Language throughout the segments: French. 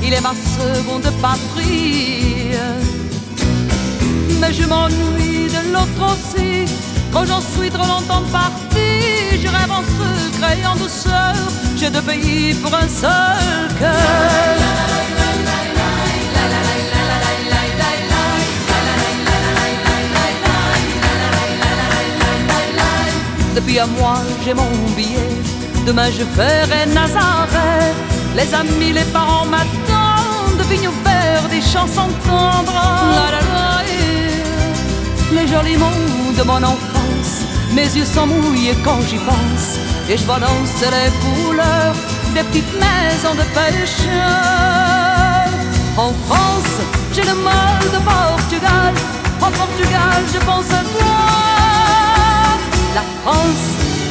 il est ma seconde patrie. Mais je m'ennuie de l'autre aussi, quand j'en suis trop longtemps parti. Je rêve en secret et en douceur, j'ai deux pays pour un seul cœur. Depuis un mois j'ai mon billet, demain je ferai Nazareth. Les amis, les parents m'attendent, vignes ouverts, des chansons tendres. Les jolis mots de mon enfance, mes yeux sont mouillés quand j'y pense. Et je vois danser les couleurs des petites maisons de pêcheurs. En France, j'ai le mal de Portugal. En Portugal, je pense à toi. La France,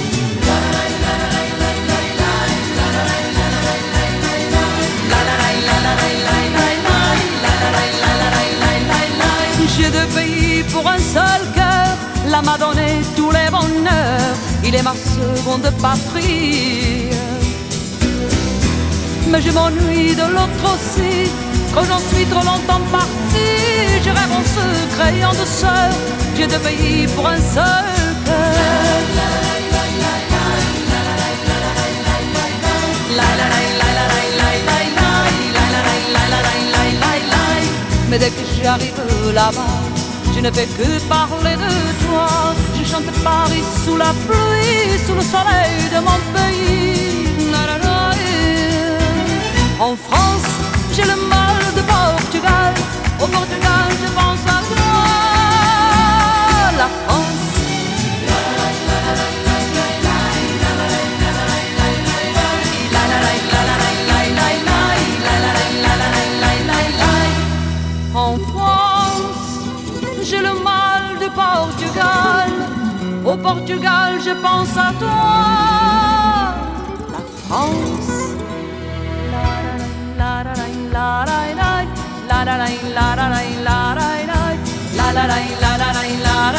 j'ai deux pays pour un seul cœur. Là m'a donné tous les bonheurs, il est ma seconde patrie. Mais je m'ennuie de l'autre aussi, quand j'en suis trop longtemps parti. Je rêve en secret et en douceur, j'ai deux pays pour un seul cœur. Mais dès que j'arrive là-bas, je ne fais que parler de toi. Je chante Paris sous la pluie, sous le soleil de mon pays. En France, j'ai le mal de Portugal. Au Portugal, je pense à toi. La France. En France, j'ai le mal de Portugal. Au Portugal, je pense à toi. La France. La la la la la la la la la la la la la la la la la